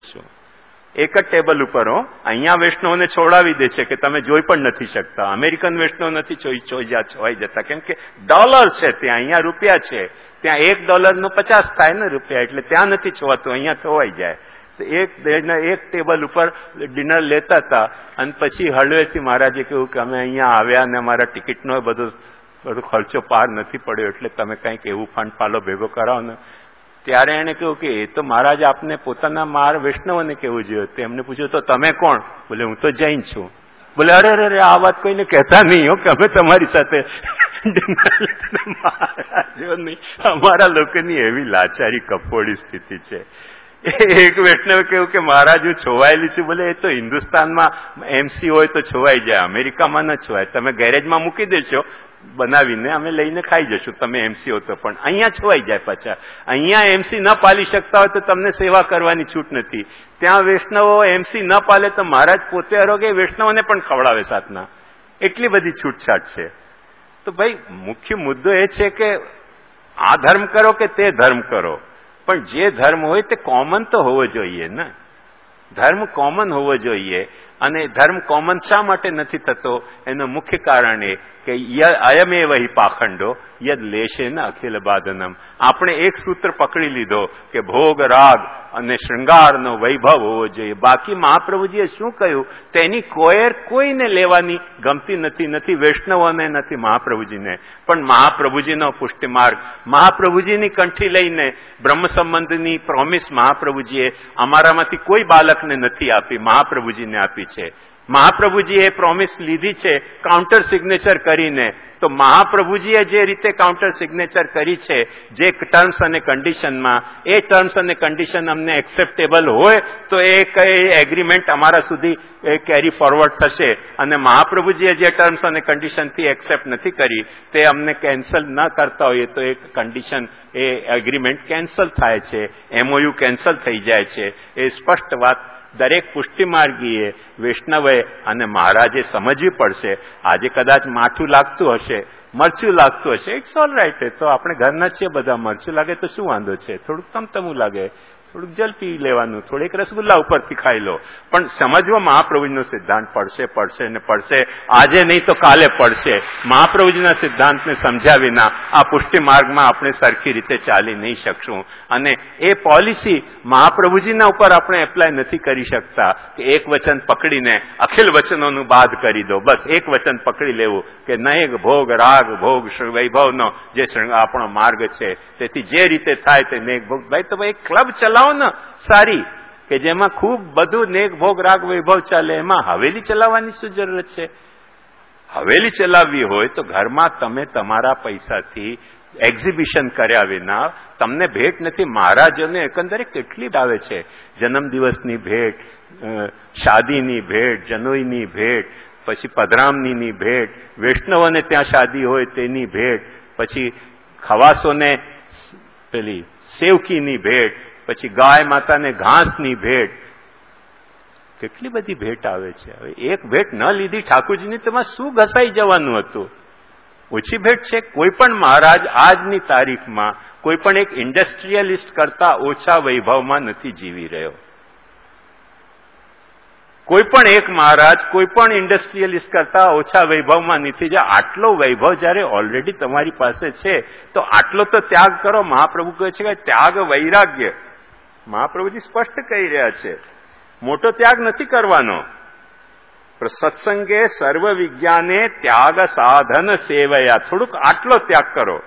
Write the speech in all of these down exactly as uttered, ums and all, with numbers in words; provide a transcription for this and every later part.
છું. એક જ ટેબલ ઉપર હો. અહીંયા વૈષ્ણવને છોડાવી દે છે કે તમે જોઈ પણ નથી શકતા. અમેરિકન વૈષ્ણવ નથી છોઈ જતા, કેમ કે ડોલર છે ત્યાં, અહીંયા રૂપિયા છે. ત્યાં એક ડોલરનો પચાસ થાય ને રૂપિયા, એટલે ત્યાં નથી છોવાતું, અહીંયા છોવાઈ જાય. એક એક ટેબલ ઉપર ડિનર લેતા હતા અને પછી હળવેથી મહારાજે કહ્યું કે અમે અહીંયા આવ્યા અને અમારા ટિકિટનો બધો બધો ખર્ચો પાર નથી પડ્યો, એટલે તમે કંઈક એવું ફંડ પાલો ભેગો કરાવો ને. ત્યારે એને કહ્યું કે એ તો મહારાજ આપને પોતાના માર વૈષ્ણવને કહેવું જોઈએ. તેમને પૂછ્યું તો તમે કોણ? બોલે હું તો જૈન છું. બોલે અરે અરે આ વાત કોઈને કહેતા નહીં હો કે અમે તમારી સાથે મહારાજો નહીં. અમારા લોકોની એવી લાચારી કપોળી સ્થિતિ છે. એક વૈષ્ણવ કેવું કે મહારાજ હું છોવાયેલી છું. બોલે એ તો હિન્દુસ્તાનમાં એમસી હોય તો છોવાઈ જાય, અમેરિકામાં ન છોવાય. તમે ગેરેજમાં મૂકી દેશો બનાવીને, અમે લઈને ખાઈ જશું તમે એમસી હો તો, પણ અહીંયા છોવાઈ જાય પાછા. અહીંયા એમસી ન પાલી શકતા હોય તો તમને સેવા કરવાની છૂટ નથી. ત્યાં વૈષ્ણવો એમસી ન પાલે તો મહારાજ પોતે આરોગ્ય વૈષ્ણવને પણ ખવડાવે સાથના. એટલી બધી છૂટછાટ છે. તો ભાઈ મુખ્ય મુદ્દો એ છે કે આ ધર્મ કરો કે તે ધર્મ કરો, પણ જે ધર્મ હોય તે કોમન તો હોવો જોઈએ ને. ધર્મ કોમન હોવો જોઈએ. અને ધર્મ કોમન શા માટે નથી થતો? એનું મુખ્ય કારણ એ કે અયમે વહી પાખંડો યદ લેશે ને અખિલ બાધનમ. આપણે એક સૂત્ર પકડી લીધો કે ભોગ રાગ અને શૃંગારનો વૈભવ હોવો જોઈએ. બાકી મહાપ્રભુજીએ શું કહ્યું તેની કોયર કોઈને લેવાની ગમતી નથી, નથી વૈષ્ણવોને નથી મહાપ્રભુજીને. પણ મહાપ્રભુજીનો પુષ્ટિ માર્ગ, મહાપ્રભુજીની કંઠી લઈને બ્રહ્મ સંબંધની પ્રોમિસ મહાપ્રભુજીએ અમારામાંથી કોઈ બાલકને નથી આપી, મહાપ્રભુજીને આપી છે. મહાપ્રભુજીએ પ્રોમિસ લીધી છે કાઉન્ટર સિગ્નેચર કરીને. તો મહાપ્રભુજીએ જે રીતે કાઉન્ટર સિગ્નેચર કરી છે જે ટર્મ્સ અને કન્ડિશનમાં, એ ટર્મ્સ અને કન્ડિશન અમને એક્સેપ્ટેબલ હોય તો એ કઈ એગ્રીમેન્ટ અમારા સુધી કેરી ફોરવર્ડ થશે. અને મહાપ્રભુજીએ જે ટર્મ્સ અને કન્ડિશનથી એક્સેપ્ટ નથી કરી તે અમને કેન્સલ ન કરતા હોઈએ તો એ કન્ડિશન, એ એગ્રીમેન્ટ કેન્સલ થાય છે, એમઓયુ કેન્સલ થઈ જાય છે. એ સ્પષ્ટ વાત દરેક પુષ્ટિમાર્ગીએ વૈષ્ણવે અને મહારાજે સમજવી પડશે. આજે કદાચ માઠું લાગતું હશે, મરચું લાગતું હશે, ઇટ્સ ઓલ રાઈટ. તો આપણે ઘરના છીએ બધા, મરચું લાગે તો શું વાંધો છે? થોડુંક તમતમું લાગે, થોડુંક જલ પી લેવાનું, થોડીક રસગુલ્લા ઉપરથી ખાઈ લો. પણ સમજવો મહાપ્રભુજીનો સિદ્ધાંત પડશે પડશે ને પડશે. આજે નહીં તો કાલે પડશે. મહાપ્રભુજીના સિદ્ધાંતને સમજ્યા વિના આ પુષ્ટિ માર્ગમાં આપણે સરખી રીતે ચાલી નહીં શકશું. અને એ પોલિસી મહાપ્રભુજીના ઉપર આપણે એપ્લાય નથી કરી શકતા કે એક વચન પકડીને અખિલ વચનોનું બાદ કરી દો. બસ એક વચન પકડી લેવું કે નૈગ ભોગ રાગ ભોગ વૈભવનો જે આપણો માર્ગ છે તેથી જે રીતે થાય તે નેક ભોગ. ભાઈ તો ભાઈ ક્લબ ચલાવો ને સારી, કે જેમાં ખૂબ બધું નેક ભોગ રાગ વૈભવ ચાલે. એમાં હવેલી ચલાવવાની શું જરૂરત છે? હવેલી ચલાવવી હોય તો ઘરમાં તમે તમારા પૈસાથી એક્ઝિબિશન કર્યા વિના, તમને ભેટ નથી. મહારાજોને એકંદરે કેટલી આવે છે, જન્મદિવસની ભેટ, શાદીની ભેટ, જનોઈની ભેટ, પછી પધરામણીની ભેટ, વૈષ્ણવોને ત્યાં શાદી હોય તેની ભેટ, પછી ખવાસોને પેલી સેવકીની ભેટ, પછી ગાય માતાને ઘાસની ભેટ. કેટલી બધી ભેટ આવે છે. હવે એક ભેટ ન લીધી ઠાકોરજીની તેમાં શું ઘસાઈ જવાનું હતું? ઓછી ભેટ છે. કોઈ પણ મહારાજ આજની તારીખમાં કોઈ પણ એક ઇન્ડસ્ટ્રીયલિસ્ટ કરતા ઓછા વૈભવમાં નથી જીવી રહ્યો. કોઈ પણ એક મહારાજ કોઈ પણ ઇન્ડસ્ટ્રીયલિસ્ટ કરતા ઓછા વૈભવમાં નથી. જે આટલો વૈભવ જયારે ઓલરેડી તમારી પાસે છે તો આટલો તો ત્યાગ કરો. મહાપ્રભુ કહે છે કે ત્યાગ વૈરાગ્ય. મહાપ્રભુજી સ્પષ્ટ કહી રહ્યા છે, મોટો ત્યાગ નથી કરવાનો. સત્સંગે સર્વ વિજ્ઞાને ત્યાગ સાધન સેવયા. થોડુંક આટલો ત્યાગ કરો.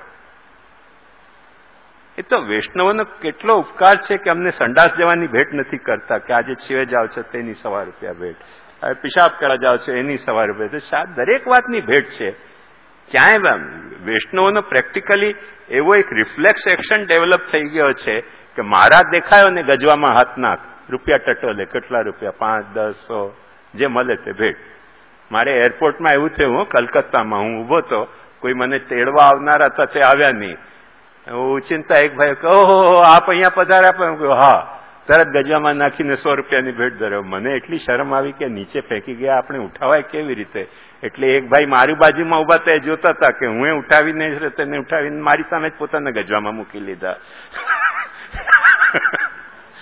એ તો વૈષ્ણવનો કેટલો ઉપકાર છે કે અમને સંડાસ જવાની ભેટ નથી કરતા કે આજે છીવે જાઓ છો તેની સવા રૂપિયા ભેટ, હવે પિશાબ કરવા જાઓ છો એની સવા રૂપિયા. દરેક વાતની ભેટ છે. ક્યાંય વૈષ્ણવનો પ્રેક્ટિકલી એવો એક રિફ્લેક્સ એક્શન ડેવલપ થઈ ગયો છે કે મહારાજ દેખાયો ને ગજવામાં હાથ નાખ, રૂપિયા ટટોલે. કેટલા રૂપિયા? પાંચ દસ સો જે મળે તે ભેટ. મારે એરપોર્ટમાં એવું થયું, હું કલકત્તામાં હું ઉભો તો, કોઈ મને તેડવા આવનારા હતા તે આવ્યા નહીં. ચિંતા એક ભાઈ કહો આપ અહીંયા પધાર્યા? પણ હા, તરત ગજવામાં નાખીને સો રૂપિયાની ભેટ ધર્યો. મને એટલી શરમ આવી કે નીચે ફેંકી ગયા, આપણે ઉઠાવાય કેવી રીતે? એટલે એક ભાઈ મારી બાજુમાં ઉભા હતા, જોતા હતા કે હું ઉઠાવીને તેને ઉઠાવીને મારી સામે જ પોતાના ગજવામાં મૂકી લીધા.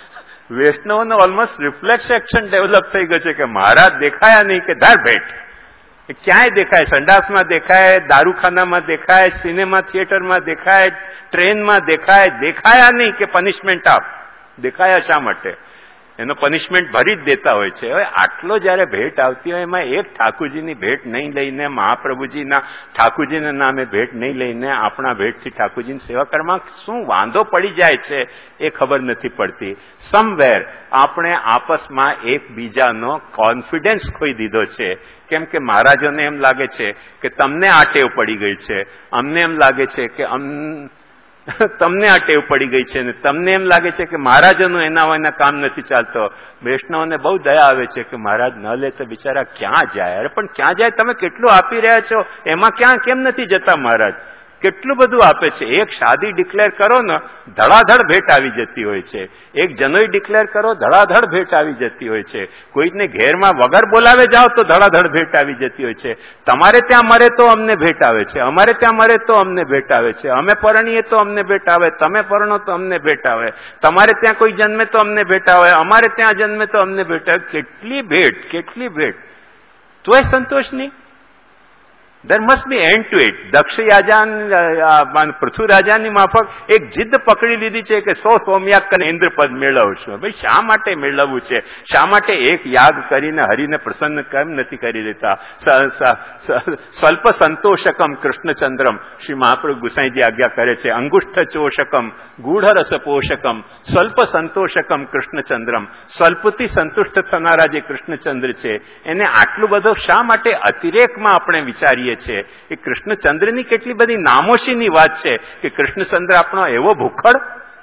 વૈષ્ણવનો ઓલમોસ્ટ રિફ્લેક્સ એક્શન ડેવલપ થઈ ગયો છે કે મહારાજ દેખાયા નહીં કે ધાર ભેટ. ક્યાંય દેખાય, સંડાસમાં દેખાય, દારૂખાનામાં દેખાય, સિનેમા થિયેટરમાં દેખાય, ટ્રેનમાં દેખાય, દેખાયા નહીં કે પનિશમેન્ટ આપ. દેખાયા શા માટે? એનો પનિશમેન્ટ ભરી જ દેતા હોય છે. હવે આટલો જયારે ભેટ આવતી હોય એમાં એક ઠાકુરજીની ભેટ નહીં લઈને, મહાપ્રભુજીના ઠાકુરજીના નામે ભેટ નહીં લઈને આપણા ભેટથી ઠાકુરજીની સેવા કરવામાં શું વાંધો પડી જાય છે એ ખબર નથી પડતી. સમવેર આપણે આપસમાં એકબીજાનો કોન્ફિડન્સ ખોઈ દીધો છે. કેમ કે મહારાજોને એમ લાગે છે કે તમને આ ટેવ પડી ગઈ છે, અમને એમ લાગે છે કે અમ તમને આ ટેવ પડી ગઈ છે ને તમને એમ લાગે છે કે મહારાજોનું એના વયના કામ નથી ચાલતો. વૈષ્ણવને બહુ દયા આવે છે કે મહારાજ ન લે તો બિચારા ક્યાં જાય. અરે પણ ક્યાં જાય? તમે કેટલું આપી રહ્યા છો એમાં ક્યાં કેમ નથી જતા મહારાજ? કેટલું બધું આપે છે. એક શાદી ડિક્લેર કરો ને ધડાધડ ભેટ આવી જતી હોય છે. એક જનોઈ ડિક્લેર કરો ધડાધડ ભેટ આવી જતી હોય છે. કોઈકને ઘેરમાં વગર બોલાવે જાઓ તો ધડાધડ ભેટ આવી જતી હોય છે. તમારે ત્યાં મરે તો અમને ભેટ આવે છે, અમારે ત્યાં મરે તો અમને ભેટ આવે છે, અમે પરણીએ તો અમને ભેટ આવે, તમે પરણો તો અમને ભેટ આવે, તમારે ત્યાં કોઈ જન્મે તો અમને ભેટ આવે, અમારે ત્યાં જન્મે તો અમને ભેટ આવે. કેટલી ભેટ, કેટલી ભેટ, તોય સંતોષ નહીં. There must be end to it. દક્ષ રાજા, પૃથ્વી રાજાની માફક એક જીદ પકડી લીધી છે કે સો સોમયાગ કરીને ઇન્દ્રપદ મેળવશું. ભાઈ શા માટે મેળવવું છે? શા માટે એક યાગ કરીને હરિને પ્રસન્ન કેમ નથી કરી દેતા? સ્વલ્પ સંતોષકમ કૃષ્ણચંદ્રમ, શ્રી મહાપ્રભુ ગુસાઈજી આજ્ઞા કરે છે. અંગુષ્ઠ ચોષકમ ગૂઢ રસ પોષકમ સ્વલ્પ સંતોષકમ કૃષ્ણચંદ્રમ. સ્વલ્પથી સંતુષ્ટ થનારા જે કૃષ્ણચંદ્ર છે એને આટલું બધું શા માટે અતિરેકમાં આપણે વિચારીએ છે? એ કૃષ્ણચંદ્રની કેટલી બધી નામોશીની વાત છે કે કૃષ્ણચંદ્ર આપણો એવો ભૂખડ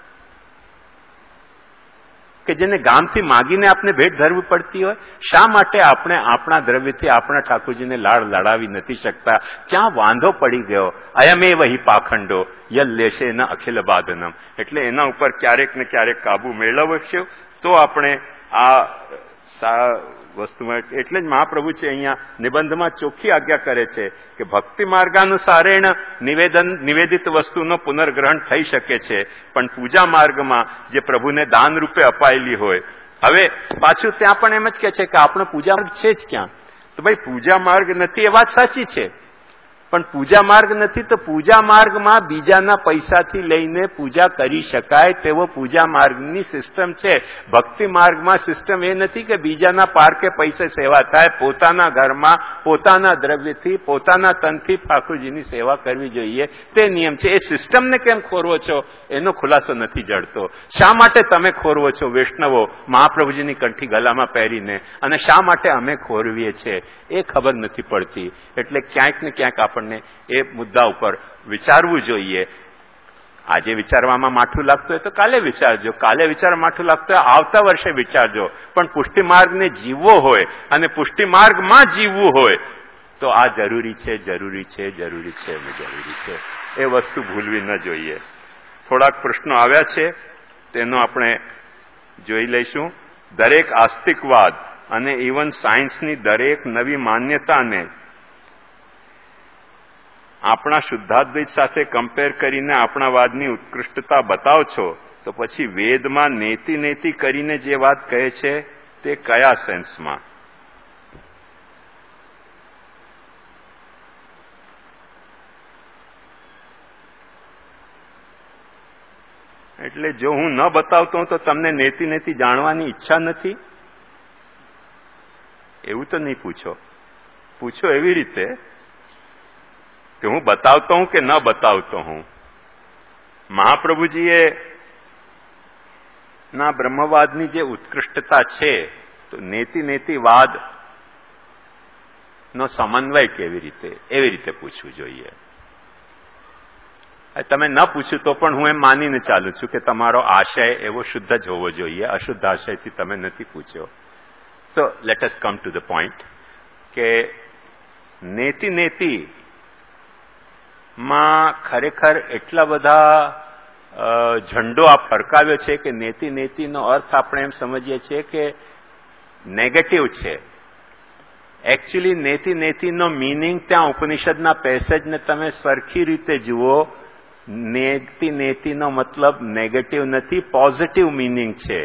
કે જેને ગામથી માગીને આપણે ભેટ ધરવી પડતી હોય. શા માટે આપણે આપણા દ્રવ્યથી આપણા ઠાકોરજીને લાડ લડાવી નથી શકતા? ક્યાં વાંધો પડી ગયો? અયમે વહી પાખંડો યલ લેશે ન અખિલ બાધનમ. એટલે એના ઉપર ક્યારેક ને ક્યારેક કાબુ મેળવશું તો આપણે આ વસ્તુમાં. એટલે જ મહાપ્રભુ છે અહીંયા નિબંધમાં ચોખ્ખી આજ્ઞા કરે છે કે ભક્તિ માર્ગાનુસારેણ નિવેદન નિવેદિત વસ્તુનો પુનર્ગ્રહણ થઈ શકે છે, પણ પૂજા માર્ગમાં જે પ્રભુને દાન રૂપે અપાયેલી હોય. હવે પાછું ત્યાં પણ એમ જ કે છે કે આપણો પૂજા માર્ગ છે જ ક્યાં? તો ભાઈ પૂજા માર્ગ નથી એ વાત સાચી છે, પણ પૂજા માર્ગ નથી તો પૂજા માર્ગમાં બીજાના પૈસાથી લઈને પૂજા કરી શકાય તેવો પૂજા માર્ગની સિસ્ટમ છે. ભક્તિ માર્ગમાં સિસ્ટમ એ નથી કે બીજાના પારકે પૈસે સેવા થાય. પોતાના ઘરમાં પોતાના દ્રવ્યથી પોતાના તનથી ઠાકોરજીની સેવા કરવી જોઈએ તે નિયમ છે. એ સિસ્ટમને કેમ ખોરવો છો એનો ખુલાસો નથી જડતો. શા માટે તમે ખોરવો છો વૈષ્ણવો મહાપ્રભુજીની કંઠી ગલામાં પહેરીને, અને શા માટે અમે ખોરવીએ છીએ એ ખબર નથી પડતી. એટલે ક્યાંક ને ક્યાંક આપણને એ મુદ્દા ઉપર વિચારવું જોઈએ. આજે વિચારવામાં માઠું લાગતું હોય તો કાલે વિચારજો, કાલે વિચારવા માઠું લાગતું હોય આવતા વર્ષે વિચારજો. પણ પુષ્ટિ માર્ગને જીવવો હોય અને પુષ્ટિ માર્ગમાં જીવવું હોય તો આ જરૂરી છે, જરૂરી છે, જરૂરી છે અને જરૂરી છે. એ વસ્તુ ભૂલવી ન જોઈએ. થોડાક પ્રશ્નો આવ્યા છે તેનો આપણે જોઈ લઈશું. દરેક આસ્તિકવાદ અને ઇવન સાયન્સની દરેક નવી માન્યતાને આપણા શુદ્ધાદ્વૈત સાથે કમ્પેર કરીને આપણા વાદની ઉત્કૃષ્ટતા બતાવો છો તો પછી વેદમાં નેતિ નેતિ કરીને જે વાત કહે છે તે કયા સેન્સમાં? એટલે જો હું ન બતાવતો હું તો તમને નેતિ નેતિ જાણવાની ઈચ્છા નથી એવું તો નહીં પૂછો. પૂછો એવી રીતે કે હું બતાવતો હું કે ન બતાવતો હું. મહાપ્રભુજીએ ના બ્રહ્મવાદની જે ઉત્કૃષ્ટતા છે તો નેતિ નેતિવાદ નો સમન્વય કેવી રીતે, એવી રીતે પૂછવું જોઈએ. તમે ન પૂછ્યું તો પણ હું એમ માનીને ચાલું છું કે તમારો આશય એવો શુદ્ધ જ હોવો જોઈએ. અશુદ્ધ આશયથી તમે નથી પૂછ્યો. So let us come to the point કે નેતિ નેતિ માં ખરેખર એટલા બધા ઝંડો આ ફરકાવ્યો છે કે નેતિ નેતિનો અર્થ આપણે એમ સમજીએ છીએ કે નેગેટિવ છે. એકચ્યુઅલી નેતિ નેતિનો મિનિંગ ત્યાં ઉપનિષદના પેસેજને તમે સરખી રીતે જુઓ. નેતિ નેતિનો મતલબ નેગેટિવ નથી, પોઝિટિવ મિનિંગ છે.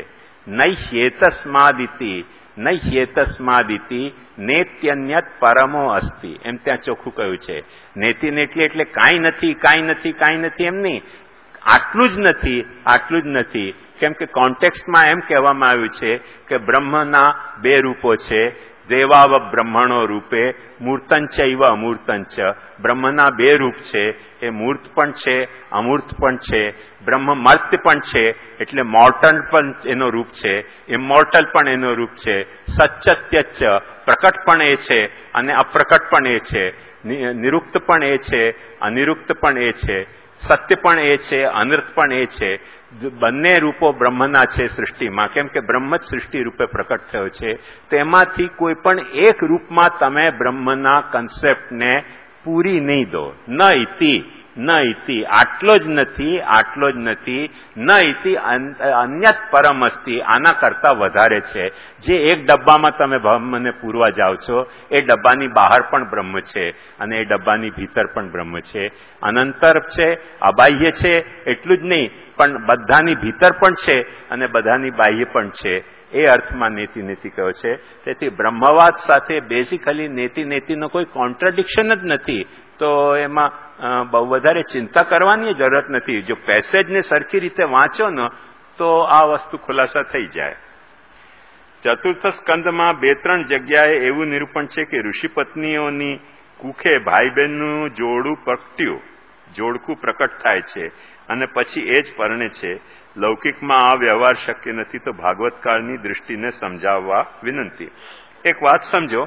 નૈષ્યેતસ્માદિતિ નૈષ્યેતસ્માદિતિ નેત્યન્યત પરમો અસ્તિ, એમ ત્યાં ચોખ્ખું કહ્યું છે. નેતિ નેટલી એટલે કાંઈ નથી, કાંઈ નથી, કાંઈ નથી એમ નહીં, આટલું જ નથી, આટલું જ નથી. કેમ કે કોન્ટેક્સ્ટમાં એમ કહેવામાં આવ્યું છે કે બ્રહ્મના બે રૂપો છે, દેવાવ બ્રહ્મણો રૂપે મૂર્તંચ ઇવ અમૂર્તંચ. બ્રહ્મના બે રૂપ છે, એ મૂર્ત પણ છે, અમૂર્ત પણ છે. બ્રહ્મ મર્ત્ય પણ છે, એટલે મોર્ટલ પણ એનો રૂપ છે, ઇમોર્ટલ પણ એનો રૂપ છે. સચ્ચત્યચ પ્રકટ પણ એ છે અને અપ્રકટ પણ એ છે, નિરુક્ત પણ એ છે, અનિરુક્ત પણ એ છે, સત્ય પણ એ છે, અનર્થ પણ એ છે. બંને રૂપો બ્રહ્મના છે સૃષ્ટિમાં, કેમ કે બ્રહ્મ જ સૃષ્ટિ રૂપે પ્રકટ થયો છે. તેમાંથી કોઈ પણ એક રૂપમાં તમે બ્રહ્મના કન્સેપ્ટને પૂરી નહીં દો. ન ઇતિ ન ઇતિ આટલો જ નથી, આટલો જ નથી. ન ઇતિ અન્યત પરમ અસ્તિ, આના કરતા વધારે છે. જે એક ડબ્બામાં તમે બ્રહ્મને પૂરવા જાઓ છો, એ ડબ્બાની બહાર પણ બ્રહ્મ છે અને એ ડબ્બાની ભીતર પણ બ્રહ્મ છે. અનંતર છે, અબાહ્ય છે, એટલું જ નહીં પણ બધાની ભીતર પણ છે અને બધાની બાહ્ય પણ છે. એ અર્થમાં નેતિ નેતિ કહ્યો છે. તેથી બ્રહ્મવાદ સાથે બેઝિકલી નેતિ નેતિનો કોઈ કોન્ટ્રાડિક્શન જ નથી. તો એમાં બહુ વધારે ચિંતા કરવાની જરૂરત નથી. જો પેસેજને સરખી રીતે વાંચો ને તો આ વસ્તુ ખુલાસા થઈ જાય. ચતુર્થ સ્કંદમાં બે ત્રણ જગ્યાએ એવું નિરૂપણ છે કે ઋષિ પત્નીઓની કુખે ભાઈ બહેનનું જોડું પ્રગટ્યું, જોડકું પ્રકટ થાય છે અને પછી એ જ પરણે છે. લૌકિકમાં આ વ્યવહાર શક્ય નથી, તો ભાગવતકાળની દૃષ્ટિને સમજાવવા વિનંતી. એક વાત સમજો,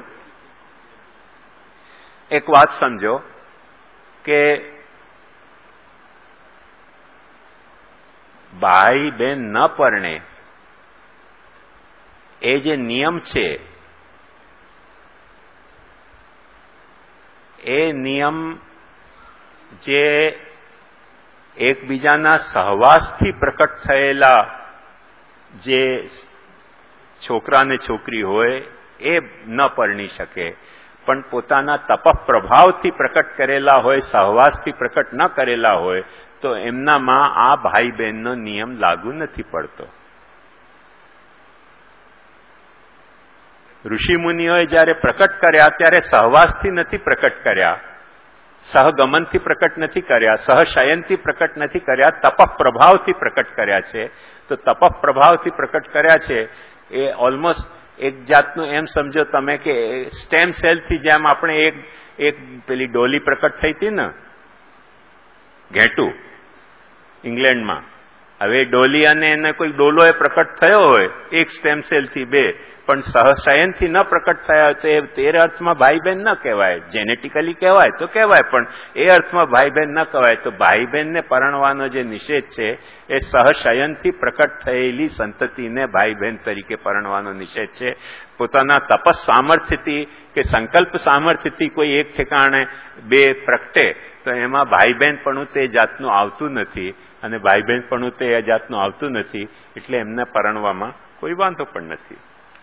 એક વાત સમજો કે ભાઈ બહેન ન પરણે એ જે નિયમ છે, એ નિયમ જે એકબીજાના સહવાસથી પ્રકટ થયેલા જે છોકરા ને છોકરી હોય એ ન પરણી શકે, પણ પોતાના તપ પ્રભાવથી પ્રકટ કરેલા હોય, સહવાસથી પ્રકટ ન કરેલા હોય, તો એમનામાં આ ભાઈ બહેનનો નિયમ લાગુ નથી પડતો. ઋષિમુનિઓએ જયારે પ્રકટ કર્યા ત્યારે સહવાસથી નથી પ્રકટ કર્યા, સહગમનથી પ્રકટ નથી કર્યા, સહશયનથી પ્રકટ નથી કર્યા, તપ પ્રભાવથી પ્રકટ કર્યા છે. તો તપ પ્રભાવથી પ્રકટ કર્યા છે એ ઓલમોસ્ટ એક જાતનું એમ સમજો તમે કે સ્ટેમ સેલથી જેમ આપણે એક એક પેલી ડોલી પ્રકટ થઈ હતી ને, ઘેટું ઇંગ્લેન્ડમાં. હવે ડોલી અને એને કોઈ ડોલો એ પ્રકટ થયો હોય એક સ્ટેમ સેલથી બે, પણ સહશયનથી ન પ્રકટ થયા તો એ તે અર્થમાં ભાઈ બહેન ન કહેવાય. જેનેટિકલી કહેવાય તો કહેવાય, પણ એ અર્થમાં ભાઈ બહેન ન કહેવાય. તો ભાઈ બહેનને પરણવાનો જે નિષેધ છે એ સહશયનથી પ્રકટ થયેલી સંતતિને ભાઈ બહેન તરીકે પરણવાનો નિષેધ છે. પોતાના તપસ સામર્થ્યથી કે સંકલ્પ સામર્થ્યથી કોઈ એક ઠેકાણે બે પ્રગટે તો એમાં ભાઈ બહેન પણ તે જાતનું આવતું નથી, અને ભાઈ બહેન પણ તે જાતનું આવતું નથી, એટલે એમને પરણવામાં કોઈ વાંધો પણ નથી.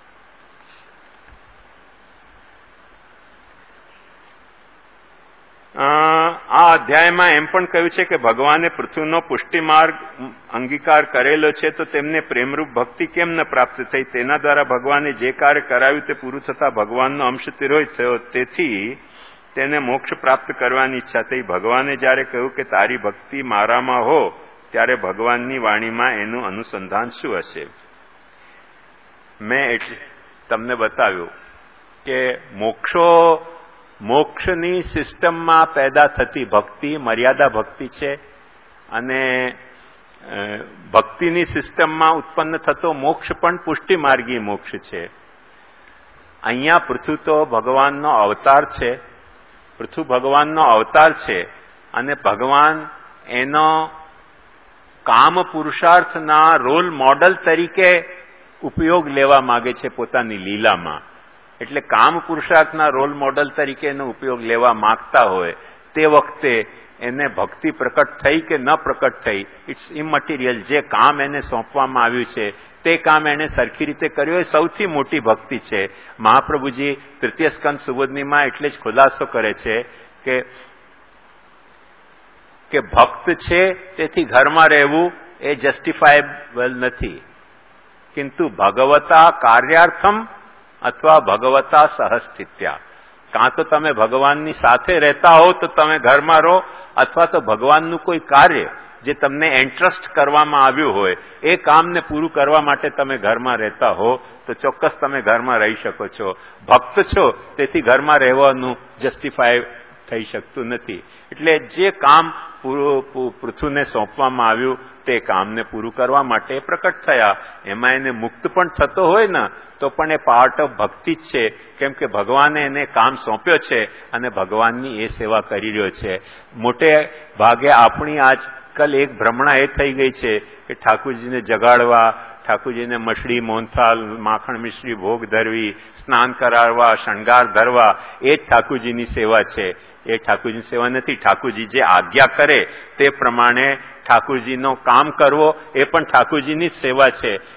આ અધ્યાયમાં એમ પણ કહ્યું છે કે ભગવાને પૃથ્વીનો પુષ્ટિ માર્ગ અંગીકાર કરેલો છે, તો તેમને પ્રેમરૂપ ભક્તિ કેમ ન પ્રાપ્ત થઈ? તેના દ્વારા ભગવાને જે કાર્ય કરાવ્યું તે પૂરું થતા ભગવાનનો અંશ તિરોહિત થયો, તેથી તેને મોક્ષ પ્રાપ્ત કરવાની ઈચ્છા થઈ. ભગવાને જયારે કહ્યું કે તારી ભક્તિ મારામાં હો, ત્યારે ભગવાનની વાણીમાં એનું અનુસંધાન શું હશે? મેં એટલે તમને બતાવ્યું કે મોક્ષો મોક્ષની સિસ્ટમમાં પેદા થતી ભક્તિ મર્યાદા ભક્તિ છે, અને ભક્તિની સિસ્ટમમાં ઉત્પન્ન થતો મોક્ષ પણ પુષ્ટિ માર્ગી મોક્ષ છે. અહીંયા પૃથ્વી તો ભગવાનનો અવતાર છે, પૃથ્વી ભગવાનનો અવતાર છે, અને ભગવાન એનો કામ પુરુષાર્થના રોલ મોડલ તરીકે ઉપયોગ લેવા માંગે છે પોતાની લીલામાં. એટલે કામ પુરુષાર્થના રોલ મોડલ તરીકે એનો ઉપયોગ લેવા માંગતા હોય તે વખતે એને ભક્તિ પ્રકટ થઈ કે ન પ્રકટ થઈ, ઇટ્સ ઇમટીરિયલ. જે કામ એને સોંપવામાં આવ્યું છે તે કામ એને સરખી રીતે કર્યું એ સૌથી મોટી ભક્તિ છે. મહાપ્રભુજી તૃતીય સ્કંદ સુબોધનીમાં એટલે જ ખુલાસો કરે છે કે કે ભક્ત છે તેથી ઘરમાં રહેવું એ જસ્ટિફાયેબલ નથી. किंतु भगवता कार्यार्थम अथवा भगवता सहस्थित्या, કાં તો તમે ભગવાનની સાથે રહેતા હો તો તમે ઘરમાં રહો, અથવા તો ભગવાનનું કોઈ કાર્ય જે તમને એન્ટ્રસ્ટ કરવામાં આવ્યું હોય એ કામને પૂરું કરવા માટે તમે ઘરમાં રહેતા હો તો ચોક્કસ તમે ઘરમાં રહી શકો છો. ભક્ત છો તેથી ઘરમાં રહેવાનું જસ્ટિફાય થઈ શકતું નથી. એટલે જે કામ પૃથ્વીને સોંપવામાં આવ્યું તે કામને પૂરું કરવા માટે પ્રકટ થયા. એમાં એને મુક્ત પણ થતો હોય ને તો પણ એ પાર્ટ ઓફ ભક્તિ જ છે, કેમ કે ભગવાને એને કામ સોંપ્યો છે અને ભગવાનની એ સેવા કરી રહ્યો છે. મોટે ભાગે આપણી આજકાલ એક ભ્રમણા એ થઈ ગઈ છે કે ઠાકુરજીને જગાડવા, ઠાકુરજીને મછડી મોહનથાલ માખણ મિશ્રી ભોગ ધરવી, સ્નાન કરાવવા, શણગાર ધરવા એ જ ઠાકુરજીની સેવા છે. એ ઠાકુરજીની સેવા નથી. ઠાકુરજી જે આજ્ઞા કરે તે પ્રમાણે ઠાકુરજીનો કામ કરવો એ પણ ઠાકુરજીની જ સેવા છે.